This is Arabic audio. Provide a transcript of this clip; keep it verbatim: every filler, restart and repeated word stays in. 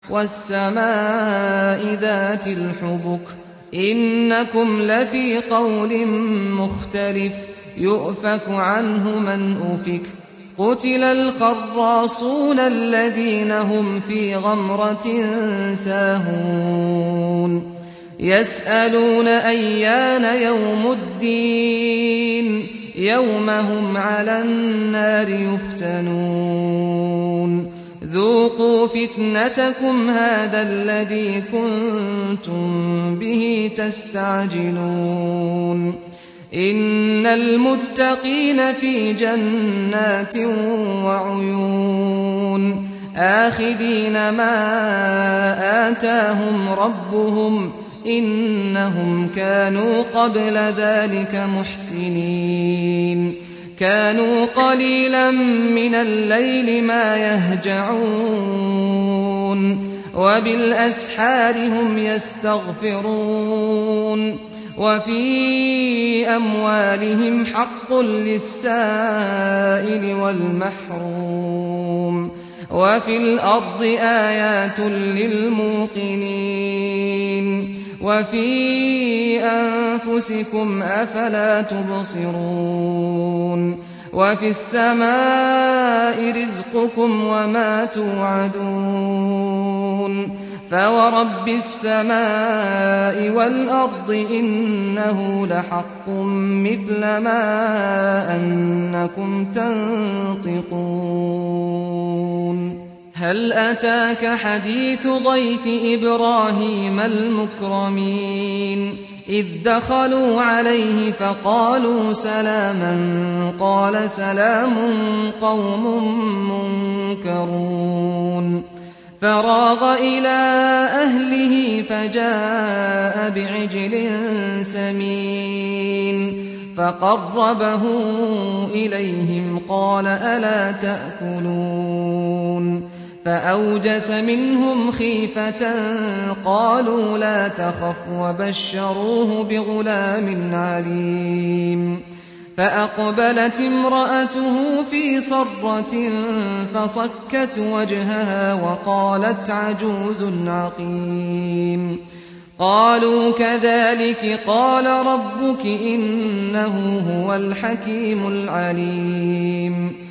وَالسَّمَاءِ ذَاتِ الْحُبُكِ إِنَّكُمْ لَفِي قَوْلٍ مُّخْتَلِفٍ يُؤْفَكُ عَنْهُ مَنْ أُفِكَ قُتِلَ الْخَرَّاصُونَ الَّذِينَ هُمْ فِي غَمْرَةٍ سَاهُونَ يَسْأَلُونَ أَيَّانَ يَوْمُ الدِّينِ يَوْمَ هُمْ عَلَى النَّارِ يُفْتَنُونَ ذُوقُوا فِتْنَتَكُمْ هَٰذَا الَّذِي كُنتُم بِهِ تَسْتَعْجِلُونَ إِنَّ الْمُتَّقِينَ فِي جَنَّاتٍ وَعُيُونٍ آخِذِينَ مَا آتَاهُمْ رَبُّهُمْ إِنَّهُمْ كَانُوا قَبْلَ ذَٰلِكَ مُحْسِنِينَ كَانُوا قَلِيلًا مِّنَ اللَّيْلِ مَا يَهْجَعُونَ وَبِالْأَسْحَارِ هُمْ يَسْتَغْفِرُونَ وَفِي أَمْوَالِهِمْ حَقٌّ لِّلسَّائِلِ وَالْمَحْرُومِ وَفِي الْأَرْضِ آيَاتٌ لِّلْمُوقِنِينَ وَفِي أَنفُسِكُمْ أَفَلَا تُبْصِرُونَ وَفِي السَّمَاءِ رِزْقُكُمْ وَمَا تُوعَدُونَ فَوَرَبِّ السَّمَاءِ وَالْأَرْضِ إِنَّهُ لَحَقٌّ مِّثْلَ مَا أَنَّكُمْ تَنطِقُونَ هَلْ أَتَاكَ حَدِيثُ ضَيْفِ إِبْرَاهِيمَ الْمُكْرَمِينَ إِذْ دَخَلُوا عَلَيْهِ فَقَالُوا سَلَامًا قَالَ سَلَامٌ قَوْمٌ مُّنكَرُونَ فَرَاغَ إِلَىٰ أَهْلِهِ فَجَاءَ بِعِجْلٍ سَمِينٍ فَقَرَّبَهُ إِلَيْهِمْ قَالَ أَلَا تَأْكُلُونَ فَأَوْجَسَ مِنْهُمْ خِيفَةً قَالُوا لَا تَخَفْ وَبَشَّرُوهُ بِغُلَامٍ عَلِيمٍ فَأَقْبَلَتِ امْرَأَتُهُ فِي صَرَّةٍ فَصَكَّتْ وَجْهَهَا وَقَالَتْ عَجُوزٌ عَقِيمٌ قَالُوا كَذَٰلِكِ قَالَ رَبُّكِ إِنَّهُ هُوَ الْحَكِيمُ الْعَلِيمُ